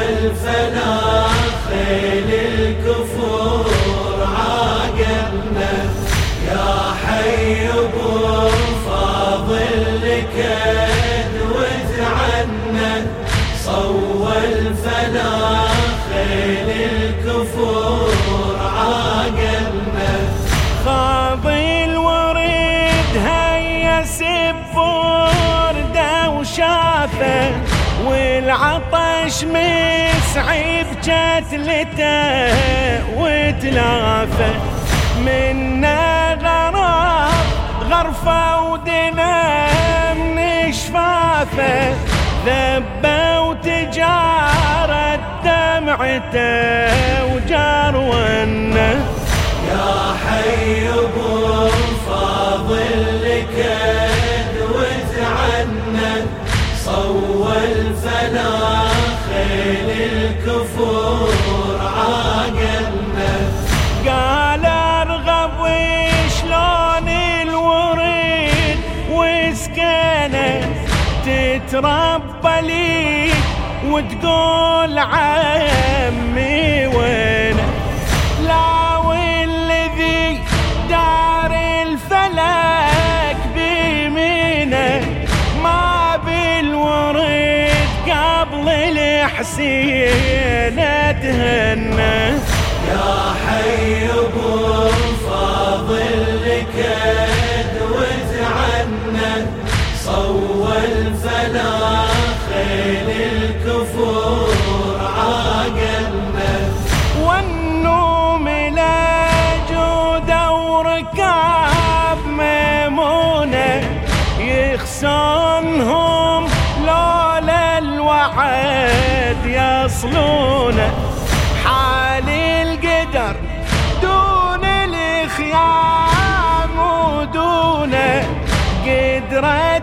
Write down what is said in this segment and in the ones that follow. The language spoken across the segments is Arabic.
الفلا خيل الكفور عاقلنا، يا حي ابو فاضل لك ادوت عنا، صوى الفلا خيل الكفور عاقلنا. خاض الورد هيا سبورده وشافه، والعطش مسعي بجتلته وتلافه، منا غرفه ودنا من شفافه، ذبه وتجارة دمعته وجرونا. يا حي ابو فاضل لك ادوت عنا، صوى الفلا خيل الكفور عاقلنا. قال ارغب وشلون الورد وسكنه تتربى لي وتقول عمي وينه، لا والذي دار الفلك بيمينه، ما بالورد قبل الحسين اتهنى. يا حي ابو فاضل لك ادوت عنا، صوى الفلا خيل الكفور عاقلنا. والنوم لا جود وركاب ميمونه، يخسنهم لولا الوعد يصلونه، حال القدر دون الخيام ودونه، قدرت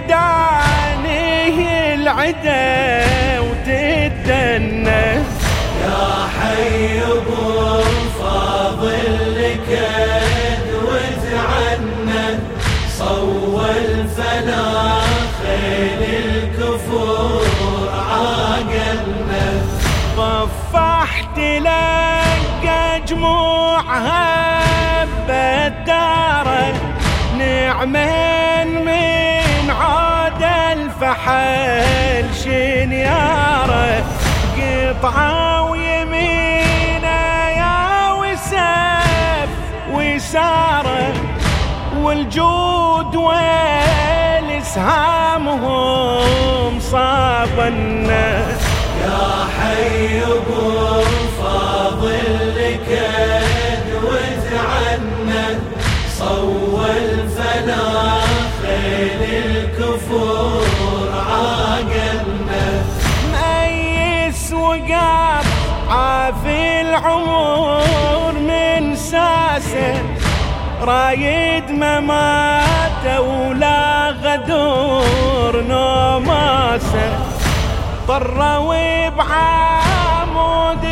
تدانيه العدا وتدنى. يا حي ابو فاضل لك ادوت عنا، صوى الفلا خيل الكفور عاقلنا. طفحت لك جموعها بالدار، نعمين من عاد الفحل شنياره، قطعه ويمينه يا وسف وساره، والجود والاسهامهم صابنا. يا حي ابو فاضل لك ادوت عنا، صوى الفلا خيل الكفور عاقلنا. ميس وقاب عافي العمر من ساسه، رايد مماته ولا غدور نوماسه، طروا بعمود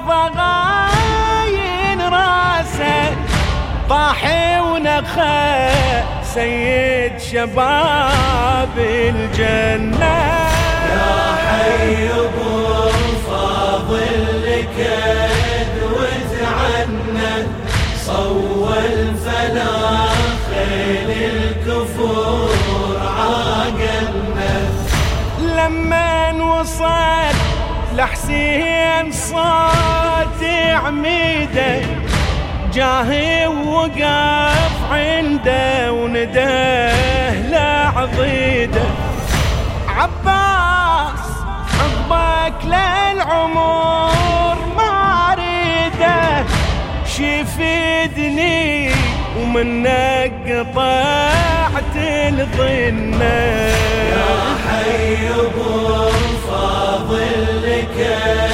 الضغاين راسه، طاحي ونخى سيد شباب الجنة. يا حي ابو فاضل لك ادوت عنا، صوى الفلا خيل الكفور عاقلنا. لما وصل لحسين صوت عميده، جاهي ووقف عنده ونداه لعضيده، عباس عقبك للعمر ما اريده، شفدني ومنك قطعت الظنه. يا حي ابو فاضل لك